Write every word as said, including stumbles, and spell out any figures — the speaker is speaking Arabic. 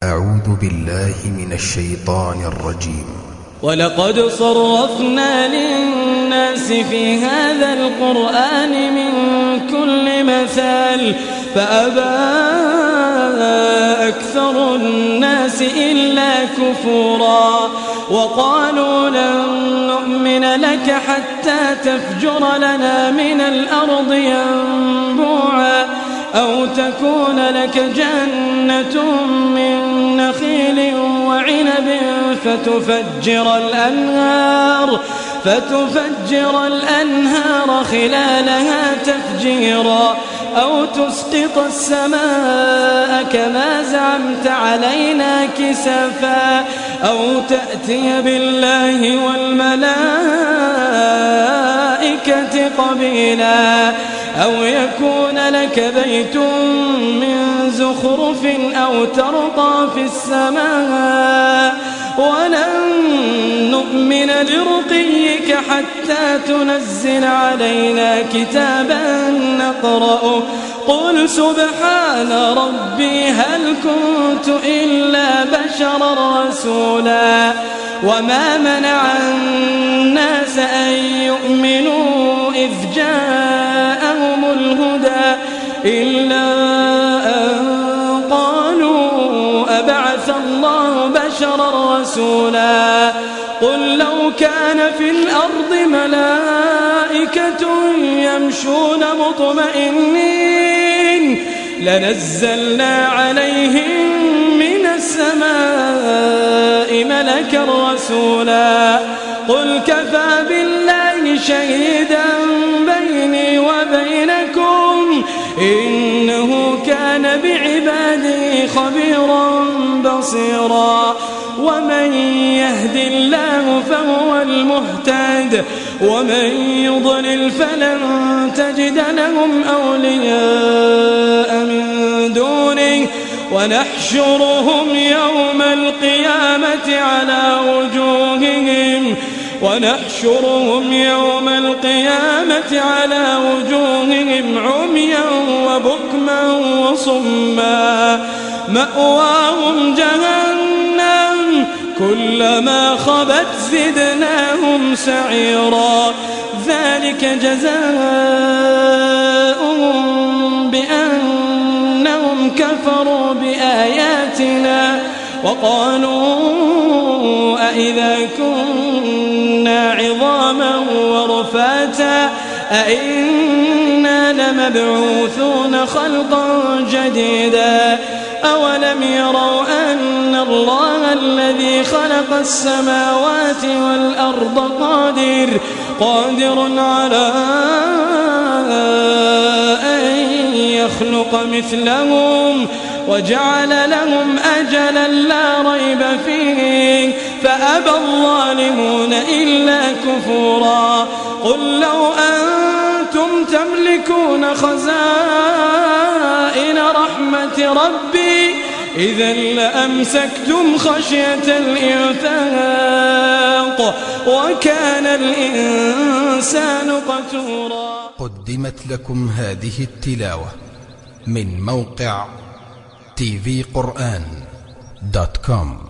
أعوذ بالله من الشيطان الرجيم. ولقد صرفنا للناس في هذا القرآن من كل مثال فأبى أكثر الناس إلا كفورا وقالوا لن نؤمن لك حتى تفجر لنا من الأرض ينبوعا أو تكون لك جنة من نخيل وعنب فتفجر الأنهار فتفجر الأنهار خلالها تفجيرا أو تسقط السماء كما زعمت علينا كسفا أو تأتي بالله والملائكة قبيلا أو يكون لك بيت من زخرف أو ترقى في السماء ولن نؤمن لرقيك حتى تنزل علينا كتابا نقرأه قل سبحان ربي هل كنت إلا بشرا رسولا وما منع الناس أن يؤمنوا إذ جاءهم الهدى إلا أن قالوا أبعث الله بشرا رسولا قل لو كان في الأرض ملائكة يمشون مطمئنين لنزلنا عليهم من السماء ملكا رسولا قل كفى بالله شهيدا بيني وبينكم إنه كان بعباده خبيرا بصيرا ومن يهد الله فهو المهتد ومن يضلل فلن تجد لهم أولياء من دونه ونحشرهم يوم القيامة على وجوههم ونحشرهم يوم القيامة على وجوههم عميا وبكما وصما مأواهم جهنم كلما خبت زدناهم سعيرا ذلك جزاؤهم بأنهم كفروا بآياتنا وقالوا أئذا كنا عظاما ورفاتا أئنا لمبعوثون خلقا جديدا أولم يروا أن الله الذي خلق السماوات والأرض قادر قادر على أن يخلق مثلهم وجعل لهم أجلا لا ريب فيه فأبى الظالمون إلا كفورا قل لو أنتم تملكون خزائن رحمة ربي إذا لأمسكتم خشية الإنفاق وكان الإنسان قتورا. قدمت لكم هذه التلاوة من موقع تي في قرآن دوت كوم.